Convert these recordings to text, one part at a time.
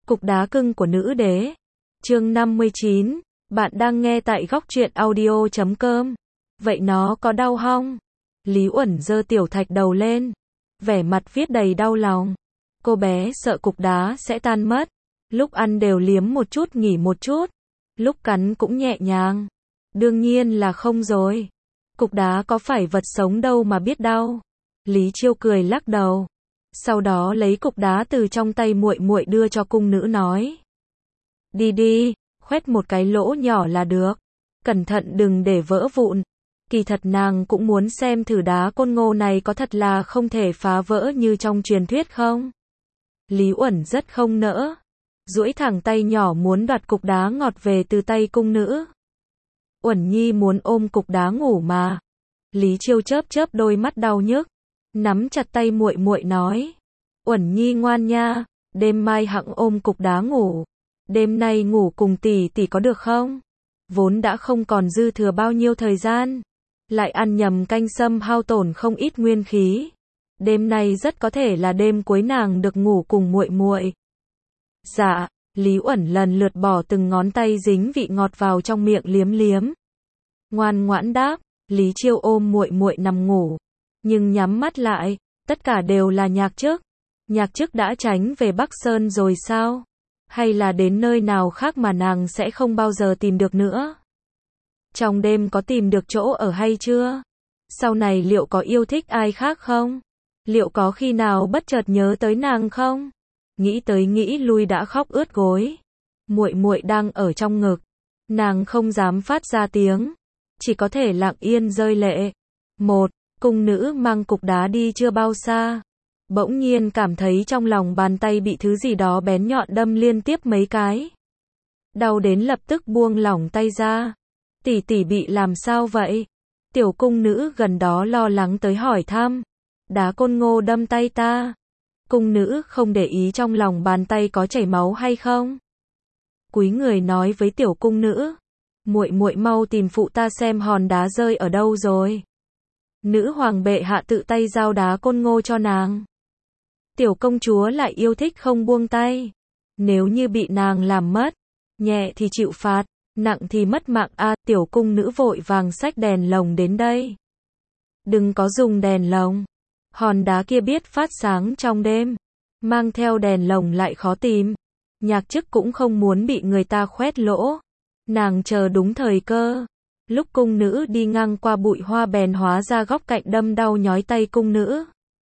Cục đá cưng của nữ đế. Chương 59. Bạn đang nghe tại góc truyện audio.com. Vậy nó có đau không? Lý Uẩn giơ tiểu thạch đầu lên, vẻ mặt viết đầy đau lòng. Cô bé sợ cục đá sẽ tan mất. Lúc ăn đều liếm một chút nghỉ một chút. Lúc cắn cũng nhẹ nhàng. Đương nhiên là không rồi. Cục đá có phải vật sống đâu mà biết đau. Lý Chiêu cười lắc đầu. Sau đó lấy cục đá từ trong tay muội muội đưa cho cung nữ nói. Đi đi, khoét một cái lỗ nhỏ là được. Cẩn thận đừng để vỡ vụn. Kỳ thật nàng cũng muốn xem thử đá côn ngô này có thật là không thể phá vỡ như trong truyền thuyết không. Lý Uẩn rất không nỡ. Duỗi thẳng tay nhỏ muốn đoạt cục đá ngọt về từ tay cung nữ. Uẩn Nhi muốn ôm cục đá ngủ mà. Lý Chiêu chớp chớp đôi mắt đau nhức, nắm chặt tay muội muội nói. Uẩn Nhi ngoan nha, đêm mai hẵng ôm cục đá ngủ. Đêm nay ngủ cùng tỷ tỷ có được không? Vốn đã không còn dư thừa bao nhiêu thời gian, lại ăn nhầm canh sâm hao tổn không ít nguyên khí. Đêm nay rất có thể là đêm cuối nàng được ngủ cùng muội muội. Dạ, Lý Uẩn lần lượt bỏ từng ngón tay dính vị ngọt vào trong miệng liếm liếm. Ngoan ngoãn đáp. Lý Chiêu ôm muội muội nằm ngủ, nhưng nhắm mắt lại, tất cả đều là Nhạc Chức. Nhạc Chức đã tránh về Bắc Sơn rồi sao? Hay là đến nơi nào khác mà nàng sẽ không bao giờ tìm được nữa? Trong đêm có tìm được chỗ ở hay chưa? Sau này liệu có yêu thích ai khác không? Liệu có khi nào bất chợt nhớ tới nàng không? Nghĩ tới nghĩ lui đã khóc ướt gối. Muội muội đang ở trong ngực, nàng không dám phát ra tiếng, chỉ có thể lặng yên rơi lệ. Cung nữ mang cục đá đi chưa bao xa, bỗng nhiên cảm thấy trong lòng bàn tay bị thứ gì đó bén nhọn đâm liên tiếp mấy cái. Đau đến lập tức buông lỏng tay ra. Tỷ tỷ bị làm sao vậy? Tiểu cung nữ gần đó lo lắng tới hỏi thăm. Đá côn ngô đâm tay ta. Cung nữ không để ý trong lòng bàn tay có chảy máu hay không. Cúi người nói với tiểu cung nữ. Muội muội mau tìm phụ ta xem hòn đá rơi ở đâu rồi. Nữ hoàng bệ hạ tự tay giao đá côn ngô cho nàng. Tiểu công chúa lại yêu thích không buông tay. Nếu như bị nàng làm mất, nhẹ thì chịu phạt, nặng thì mất mạng a. Tiểu cung nữ vội vàng xách đèn lồng đến đây. Đừng có dùng đèn lồng. Hòn đá kia biết phát sáng trong đêm. Mang theo đèn lồng lại khó tìm. Nhạc Chức cũng không muốn bị người ta khoét lỗ. Nàng chờ đúng thời cơ. Lúc cung nữ đi ngang qua bụi hoa bèn hóa ra góc cạnh đâm đau nhói tay cung nữ.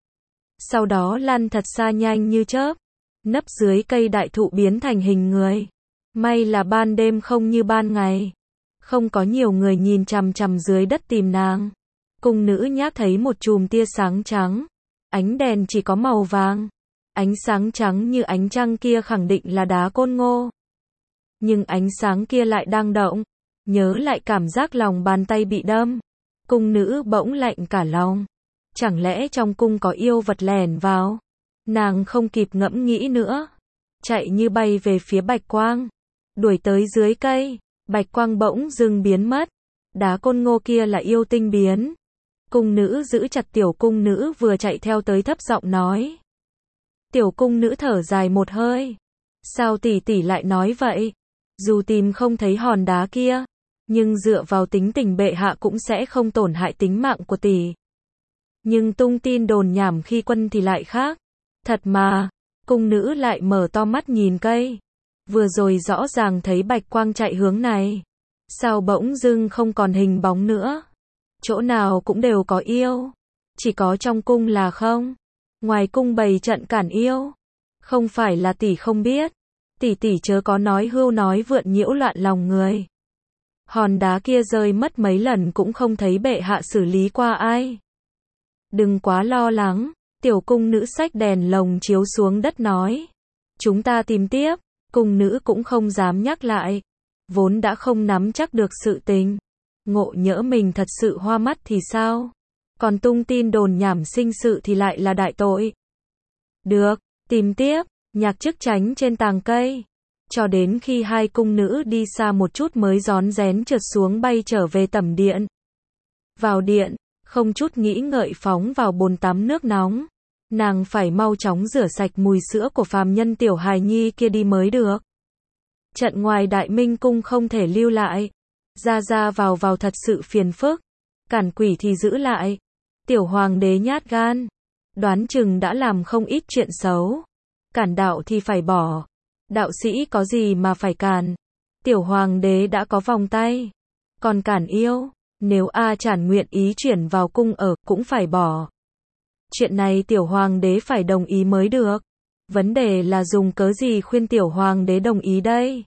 Sau đó lăn thật xa nhanh như chớp. Nấp dưới cây đại thụ biến thành hình người. May là ban đêm không như ban ngày. Không có nhiều người nhìn chằm chằm dưới đất tìm nàng. Cung nữ nhát thấy một chùm tia sáng trắng. Ánh đèn chỉ có màu vàng. Ánh sáng trắng như ánh trăng kia khẳng định là đá côn ngô. Nhưng ánh sáng kia lại đang động. Nhớ lại cảm giác lòng bàn tay bị đâm. Cung nữ bỗng lạnh cả lòng. Chẳng lẽ trong cung có yêu vật lẻn vào? Nàng không kịp ngẫm nghĩ nữa. Chạy như bay về phía bạch quang. Đuổi tới dưới cây. Bạch quang bỗng dưng biến mất. Đá côn ngô kia là yêu tinh biến. Cung nữ giữ chặt tiểu cung nữ vừa chạy theo tới thấp giọng nói. Tiểu cung nữ thở dài một hơi. Sao tỷ tỷ lại nói vậy? Dù tìm không thấy hòn đá kia, nhưng dựa vào tính tình bệ hạ cũng sẽ không tổn hại tính mạng của tỷ. Nhưng tung tin đồn nhảm khi quân thì lại khác. Thật mà. Cung nữ lại mở to mắt nhìn cây. Vừa rồi rõ ràng thấy bạch quang chạy hướng này. Sao bỗng dưng không còn hình bóng nữa? Chỗ nào cũng đều có yêu. Chỉ có trong cung là không. Ngoài cung bày trận cản yêu. Không phải là tỷ không biết. Tỷ tỷ chớ có nói hưu nói vượn nhiễu loạn lòng người. Hòn đá kia rơi mất mấy lần cũng không thấy bệ hạ xử lý qua ai. Đừng quá lo lắng. Tiểu cung nữ xách đèn lồng chiếu xuống đất nói. Chúng ta tìm tiếp. Cung nữ cũng không dám nhắc lại. Vốn đã không nắm chắc được sự tình. Ngộ nhỡ mình thật sự hoa mắt thì sao? Còn tung tin đồn nhảm sinh sự thì lại là đại tội. Được, tìm tiếp. Nhạc Chức tránh trên tàng cây. Cho đến khi hai cung nữ đi xa một chút mới rón rén trượt xuống bay trở về tẩm điện. Vào điện, không chút nghĩ ngợi phóng vào bồn tắm nước nóng. Nàng phải mau chóng rửa sạch mùi sữa của phàm nhân tiểu hài nhi kia đi mới được. Trận ngoài Đại Minh cung không thể lưu lại. Ra ra vào vào thật sự phiền phức. Cản quỷ thì giữ lại. Tiểu hoàng đế nhát gan. Đoán chừng đã làm không ít chuyện xấu. Cản đạo thì phải bỏ. Đạo sĩ có gì mà phải cản. Tiểu hoàng đế đã có vòng tay. Còn cản yêu, nếu A Chản nguyện ý chuyển vào cung ở, cũng phải bỏ. Chuyện này tiểu hoàng đế phải đồng ý mới được. Vấn đề là dùng cớ gì khuyên tiểu hoàng đế đồng ý đây?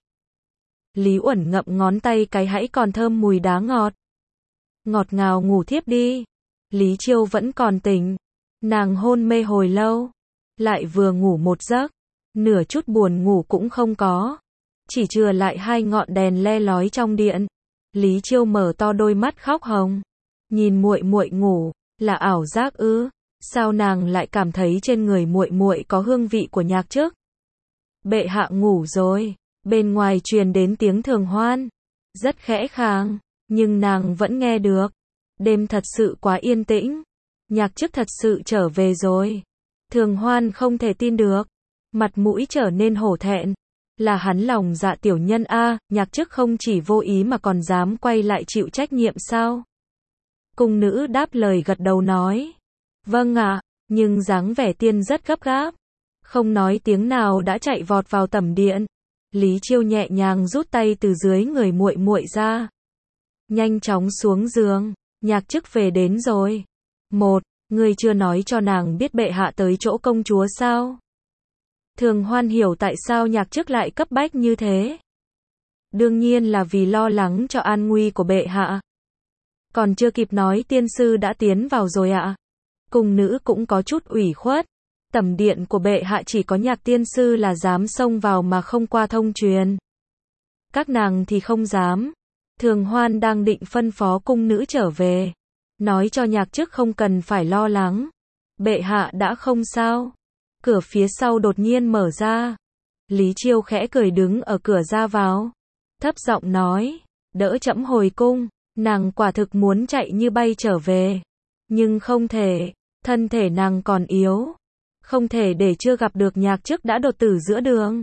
Lý Uẩn ngậm ngón tay cái hãy còn thơm mùi đá ngọt. Ngọt ngào ngủ thiếp đi. Lý Chiêu vẫn còn tỉnh. Nàng hôn mê hồi lâu. Lại vừa ngủ một giấc. Nửa chút buồn ngủ cũng không có. Chỉ chừa lại 2 ngọn đèn le lói trong điện. Lý Chiêu mở to đôi mắt khóc hồng. Nhìn muội muội ngủ, là ảo giác ư? Sao nàng lại cảm thấy trên người muội muội có hương vị của nhạc trước? Bệ hạ ngủ rồi. Bên ngoài truyền đến tiếng thường hoan. Rất khẽ khàng, nhưng nàng vẫn nghe được. Đêm thật sự quá yên tĩnh. Nhạc chức thật sự trở về rồi. Thường hoan không thể tin được. Mặt mũi trở nên hổ thẹn. Là hắn lòng dạ tiểu nhân a, nhạc chức không chỉ vô ý mà còn dám quay lại chịu trách nhiệm sao? Cung nữ đáp lời gật đầu nói. Vâng ạ, nhưng dáng vẻ tiên rất gấp gáp. Không nói tiếng nào đã chạy vọt vào tẩm điện. Lý Chiêu nhẹ nhàng rút tay từ dưới người muội muội ra. Nhanh chóng xuống giường, nhạc chức về đến rồi. Ngươi chưa nói cho nàng biết bệ hạ tới chỗ công chúa sao? Thường hoan hiểu tại sao nhạc chức lại cấp bách như thế. Đương nhiên là vì lo lắng cho an nguy của bệ hạ. Còn chưa kịp nói tiên sư đã tiến vào rồi ạ. Cung nữ cũng có chút ủy khuất. Tẩm điện của bệ hạ chỉ có nhạc tiên sư là dám xông vào mà không qua thông truyền. Các nàng thì không dám. Thường hoan đang định phân phó cung nữ trở về. Nói cho nhạc chức không cần phải lo lắng. Bệ hạ đã không sao. Cửa phía sau đột nhiên mở ra. Lý Chiêu khẽ cười đứng ở cửa ra vào. Thấp giọng nói, đỡ trẫm hồi cung. Nàng quả thực muốn chạy như bay trở về. Nhưng không thể, thân thể nàng còn yếu. Không thể để chưa gặp được nhạc chức đã đột tử giữa đường.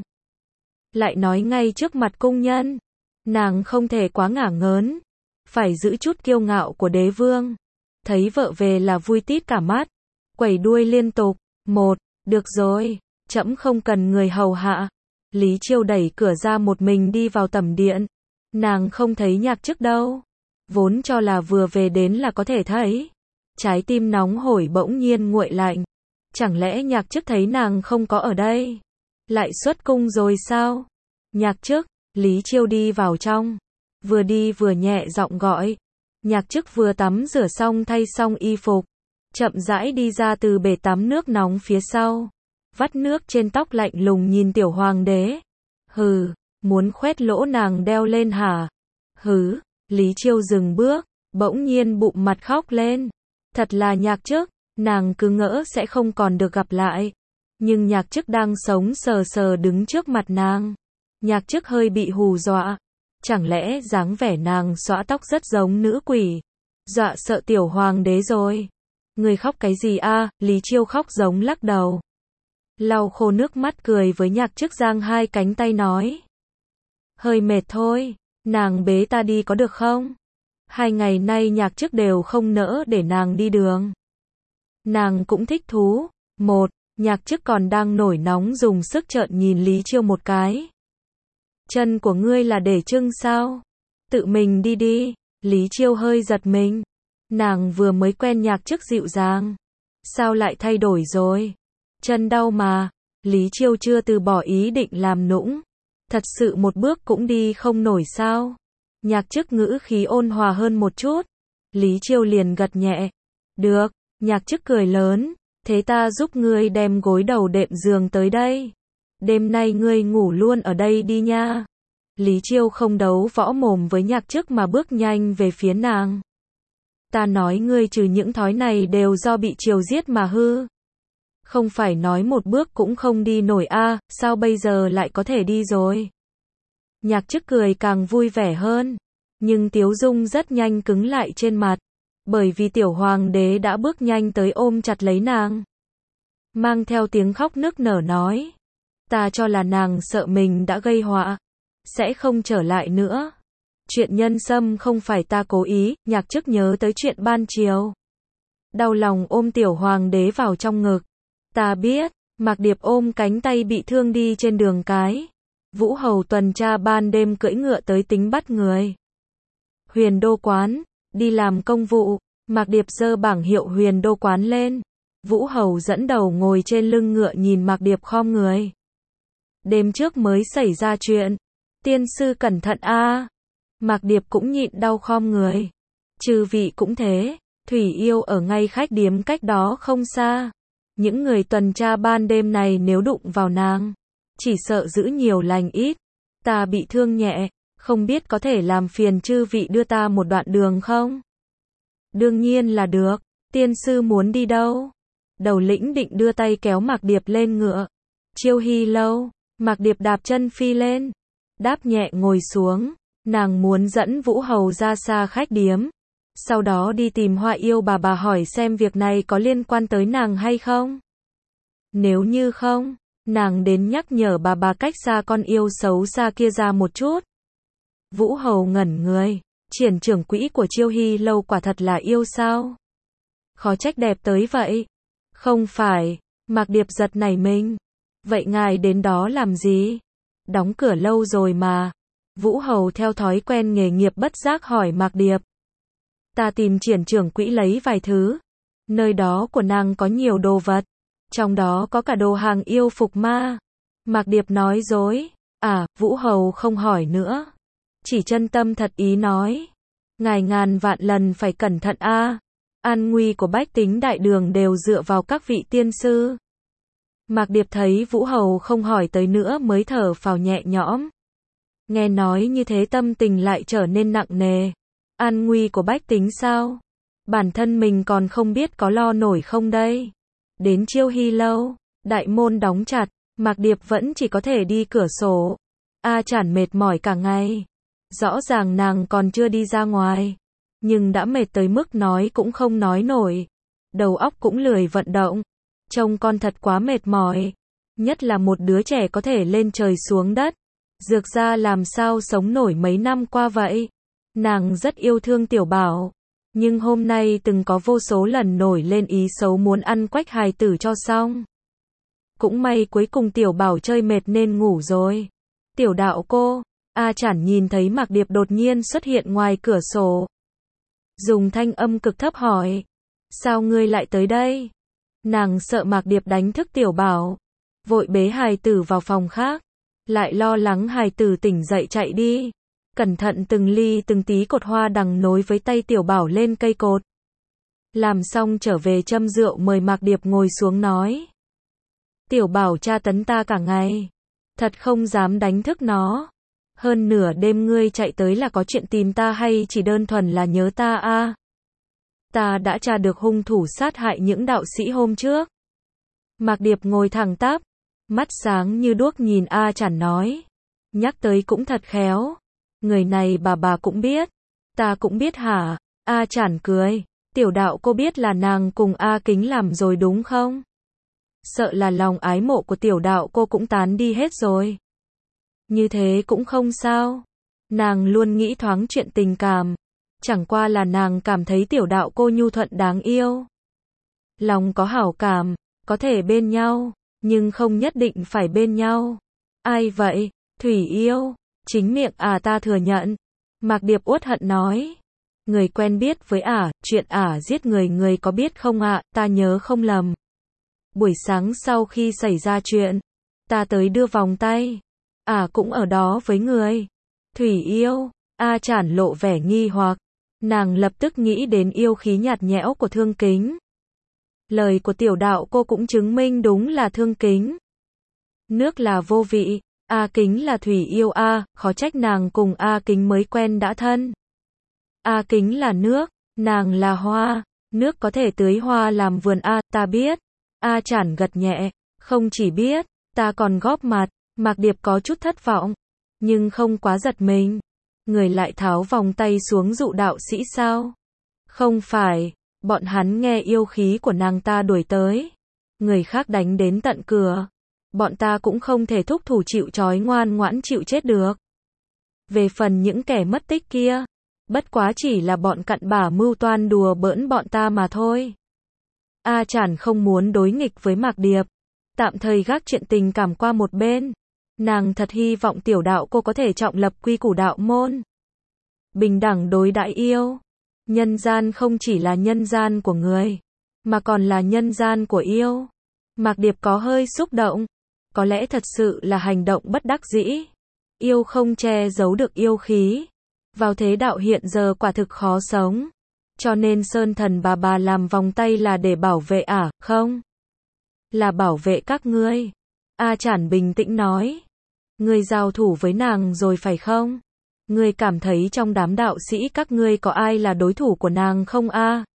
Lại nói ngay trước mặt cung nhân. Nàng không thể quá ngả ngớn. Phải giữ chút kiêu ngạo của đế vương. Thấy vợ về là vui tít cả mắt. Quẩy đuôi liên tục. Được rồi, trẫm không cần người hầu hạ. Lý Chiêu đẩy cửa ra một mình đi vào tẩm điện. Nàng không thấy nhạc chức đâu. Vốn cho là vừa về đến là có thể thấy. Trái tim nóng hổi bỗng nhiên nguội lạnh. Chẳng lẽ nhạc chức thấy nàng không có ở đây? Lại xuất cung rồi sao? Nhạc chức, Lý Chiêu đi vào trong. Vừa đi vừa nhẹ giọng gọi. Nhạc chức vừa tắm rửa xong thay xong y phục. Chậm rãi đi ra từ bể tắm nước nóng phía sau. Vắt nước trên tóc lạnh lùng nhìn tiểu hoàng đế. Hừ, muốn khoét lỗ nàng đeo lên hả? Hứ, Lý Chiêu dừng bước, bỗng nhiên bụng mặt khóc lên. Thật là nhạc chức, nàng cứ ngỡ sẽ không còn được gặp lại. Nhưng nhạc chức đang sống sờ sờ đứng trước mặt nàng. Nhạc chức hơi bị hù dọa. Chẳng lẽ dáng vẻ nàng xõa tóc rất giống nữ quỷ? Dọa sợ tiểu hoàng đế rồi. Người khóc cái gì a? Lý Chiêu khóc giống lắc đầu. Lau khô nước mắt cười với nhạc chức giang 2 cánh tay nói. Hơi mệt thôi, nàng bế ta đi có được không? 2 ngày nay nhạc chức đều không nỡ để nàng đi đường. Nàng cũng thích thú. Nhạc chức còn đang nổi nóng dùng sức trợn nhìn Lý Chiêu một cái. Chân của ngươi là để trưng sao? Tự mình đi đi. Lý Chiêu hơi giật mình. Nàng vừa mới quen nhạc chức dịu dàng. Sao lại thay đổi rồi? Chân đau mà. Lý Chiêu chưa từ bỏ ý định làm nũng. Thật sự một bước cũng đi không nổi sao? Nhạc chức ngữ khí ôn hòa hơn một chút. Lý Chiêu liền gật nhẹ. Được. Nhạc chức cười lớn. Thế ta giúp ngươi đem gối đầu đệm giường tới đây. Đêm nay ngươi ngủ luôn ở đây đi nha. Lý Chiêu không đấu võ mồm với nhạc chức mà bước nhanh về phía nàng. Ta nói ngươi trừ những thói này đều do bị triều giết mà hư. Không phải nói một bước cũng không đi nổi a, sao bây giờ lại có thể đi rồi? Nhạc chức cười càng vui vẻ hơn. Nhưng tiếu dung rất nhanh cứng lại trên mặt. Bởi vì tiểu hoàng đế đã bước nhanh tới ôm chặt lấy nàng. mang theo tiếng khóc nức nở nói. Ta cho là nàng sợ mình đã gây họa, sẽ không trở lại nữa. Chuyện nhân sâm không phải ta cố ý, Nhạc Chức nhớ tới chuyện ban chiều. Đau lòng ôm tiểu hoàng đế vào trong ngực. Ta biết, Mạc Điệp ôm cánh tay bị thương đi trên đường cái. Vũ Hầu tuần tra ban đêm cưỡi ngựa tới tính bắt người. Huyền Đô Quán, đi làm công vụ, Mạc Điệp giơ bảng hiệu Huyền Đô Quán lên. Vũ Hầu dẫn đầu ngồi trên lưng ngựa nhìn Mạc Điệp khom người. Đêm trước mới xảy ra chuyện. Tiên sư cẩn thận a. Mạc Điệp cũng nhịn đau khom người. Chư vị cũng thế, Thủy Yêu ở ngay khách điếm cách đó không xa. Những người tuần tra ban đêm này nếu đụng vào nàng, chỉ sợ giữ nhiều lành ít. Ta bị thương nhẹ, không biết có thể làm phiền chư vị đưa ta một đoạn đường không? Đương nhiên là được, tiên sư muốn đi đâu? Đầu lĩnh định đưa tay kéo Mạc Điệp lên ngựa. Chiêu Hy Lâu, Mạc Điệp đạp chân phi lên, đáp nhẹ ngồi xuống. Nàng muốn dẫn Vũ Hầu ra xa khách điếm, sau đó đi tìm Hoa Yêu bà hỏi xem việc này có liên quan tới nàng hay không. Nếu như không, nàng đến nhắc nhở bà cách xa con yêu xấu xa kia ra một chút. Vũ Hầu ngẩn người, Triển trưởng quỹ của Chiêu Hy Lâu quả thật là yêu sao? Khó trách đẹp tới vậy. Không phải, Mạc Điệp giật nảy mình. Vậy ngài đến đó làm gì? Đóng cửa lâu rồi mà. Vũ Hầu theo thói quen nghề nghiệp bất giác hỏi Mạc Điệp. Ta tìm Triển trưởng quỹ lấy vài thứ. Nơi đó của nàng có nhiều đồ vật. Trong đó có cả đồ hàng yêu phục ma. Mạc Điệp nói dối. À, Vũ Hầu không hỏi nữa. Chỉ chân tâm thật ý nói. Ngài ngàn vạn lần phải cẩn thận a. An nguy của bách tính đại đường đều dựa vào các vị tiên sư. Mạc Điệp thấy Vũ Hầu không hỏi tới nữa mới thở phào nhẹ nhõm. Nghe nói như thế tâm tình lại trở nên nặng nề. An nguy của bách tính sao? Bản thân mình còn không biết có lo nổi không đây. Đến Chiêu Hy Lâu, đại môn đóng chặt, Mạc Điệp vẫn chỉ có thể đi cửa sổ. A Chản mệt mỏi cả ngày. Rõ ràng nàng còn chưa đi ra ngoài, nhưng đã mệt tới mức nói cũng không nói nổi. Đầu óc cũng lười vận động. Trông con thật quá mệt mỏi. Nhất là một đứa trẻ có thể lên trời xuống đất. Dược ra làm sao sống nổi mấy năm qua vậy. Nàng rất yêu thương Tiểu Bảo, nhưng hôm nay từng có vô số lần nổi lên ý xấu muốn ăn quách hài tử cho xong. Cũng may cuối cùng Tiểu Bảo chơi mệt nên ngủ rồi. Tiểu đạo cô, A Chản nhìn thấy Mạc Điệp đột nhiên xuất hiện ngoài cửa sổ. Dùng thanh âm cực thấp hỏi. Sao ngươi lại tới đây? Nàng sợ Mạc Điệp đánh thức Tiểu Bảo. Vội bế hài tử vào phòng khác. Lại lo lắng hài tử tỉnh dậy chạy đi. Cẩn thận từng ly từng tí cột hoa đằng nối với tay Tiểu Bảo lên cây cột. Làm xong trở về châm rượu mời Mạc Điệp ngồi xuống nói. Tiểu Bảo tra tấn ta cả ngày. Thật không dám đánh thức nó. Hơn nửa đêm ngươi chạy tới là có chuyện tìm ta hay chỉ đơn thuần là nhớ ta a? Ta đã tra được hung thủ sát hại những đạo sĩ hôm trước. Mạc Điệp ngồi thẳng tắp, mắt sáng như đuốc nhìn A Chản nói. Nhắc tới cũng thật khéo. Người này bà cũng biết. Ta cũng biết hả? A Chản cười. Tiểu đạo cô biết là nàng cùng A Kính làm rồi đúng không? Sợ là lòng ái mộ của tiểu đạo cô cũng tán đi hết rồi. Như thế cũng không sao. Nàng luôn nghĩ thoáng chuyện tình cảm. Chẳng qua là nàng cảm thấy tiểu đạo cô nhu thuận đáng yêu. Lòng có hảo cảm, có thể bên nhau, nhưng không nhất định phải bên nhau. Ai vậy? Thủy Yêu. Chính miệng ta thừa nhận. Mạc Điệp uất hận nói. Người quen biết với chuyện giết người có biết không ạ? Ta nhớ không lầm. Buổi sáng sau khi xảy ra chuyện, ta tới đưa vòng tay. Cũng ở đó với người. Thủy Yêu. A Chản lộ vẻ nghi hoặc. Nàng lập tức nghĩ đến yêu khí nhạt nhẽo của Thương Kính. Lời của tiểu đạo cô cũng chứng minh đúng là Thương Kính. Nước là vô vị, A Kính là Thủy Yêu khó trách nàng cùng A Kính mới quen đã thân. A Kính là nước, nàng là hoa, nước có thể tưới hoa làm vườn ta biết. A Chản gật nhẹ, không chỉ biết, ta còn góp mặt. Mạc Điệp có chút thất vọng, nhưng không quá giật mình. Người lại tháo vòng tay xuống dụ đạo sĩ sao? Không phải, bọn hắn nghe yêu khí của nàng ta đuổi tới. người khác đánh đến tận cửa. Bọn ta cũng không thể thúc thủ chịu trói ngoan ngoãn chịu chết được. Về phần những kẻ mất tích kia, bất quá chỉ là bọn cặn bã mưu toan đùa bỡn bọn ta mà thôi. A Chản không muốn đối nghịch với Mạc Điệp, tạm thời gác chuyện tình cảm qua một bên. Nàng thật hy vọng tiểu đạo cô có thể trọng lập quy củ đạo môn. Bình đẳng đối đãi yêu. Nhân gian không chỉ là nhân gian của người, mà còn là nhân gian của yêu. Mạc Điệp có hơi xúc động. Có lẽ thật sự là hành động bất đắc dĩ. Yêu không che giấu được yêu khí. Vào thế đạo hiện giờ quả thực khó sống. Cho nên Sơn Thần bà làm vòng tay là để bảo vệ à, không? Là bảo vệ các ngươi. A Chản bình tĩnh nói. Ngươi giao thủ với nàng rồi phải không? Ngươi cảm thấy trong đám đạo sĩ các ngươi có ai là đối thủ của nàng không a?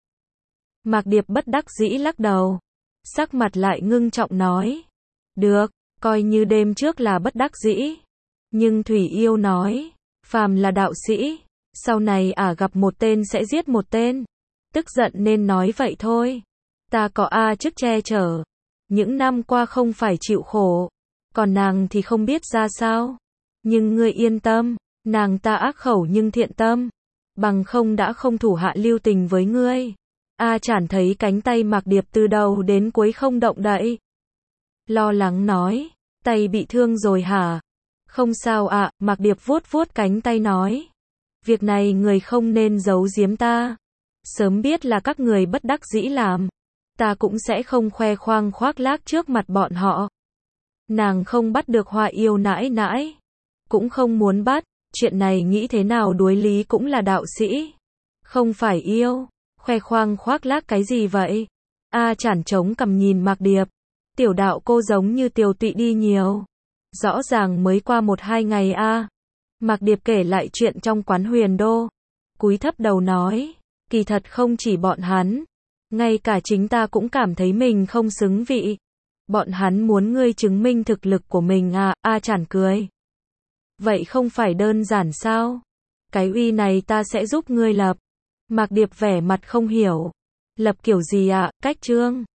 Mạc Điệp bất đắc dĩ lắc đầu. Sắc mặt lại ngưng trọng nói. Được, coi như đêm trước là bất đắc dĩ. Nhưng Thủy Yêu nói, phàm là đạo sĩ, sau này gặp một tên sẽ giết một tên. Tức giận nên nói vậy thôi. Ta có A chức che chở. Những năm qua không phải chịu khổ. Còn nàng thì không biết ra sao. Nhưng ngươi yên tâm, nàng ta ác khẩu nhưng thiện tâm. Bằng không đã không thủ hạ lưu tình với ngươi. A Chản thấy cánh tay Mạc Điệp từ đầu đến cuối không động đậy. Lo lắng nói, tay bị thương rồi hả? Không sao ạ, Mạc Điệp vuốt vuốt cánh tay nói. Việc này người không nên giấu giếm ta. Sớm biết là các người bất đắc dĩ làm. Ta cũng sẽ không khoe khoang khoác lác trước mặt bọn họ. Nàng không bắt được Hoa Yêu nãi nãi. Cũng không muốn bắt, chuyện này nghĩ thế nào đối lý cũng là đạo sĩ. Không phải yêu, khoe khoang khoác lác cái gì vậy? A Chản chống cằm nhìn Mạc Điệp. Tiểu đạo cô giống như tiều tụy đi nhiều. Rõ ràng mới qua 1-2 ngày a. Mạc Điệp kể lại chuyện trong quán Huyền Đô. Cúi thấp đầu nói, kỳ thật không chỉ bọn hắn. Ngay cả chính ta cũng cảm thấy mình không xứng vị. Bọn hắn muốn ngươi chứng minh thực lực của mình à, A Chản cười. Vậy không phải đơn giản sao? Cái uy này ta sẽ giúp ngươi lập. Mạc Điệp vẻ mặt không hiểu. Lập kiểu gì ạ, cách chương?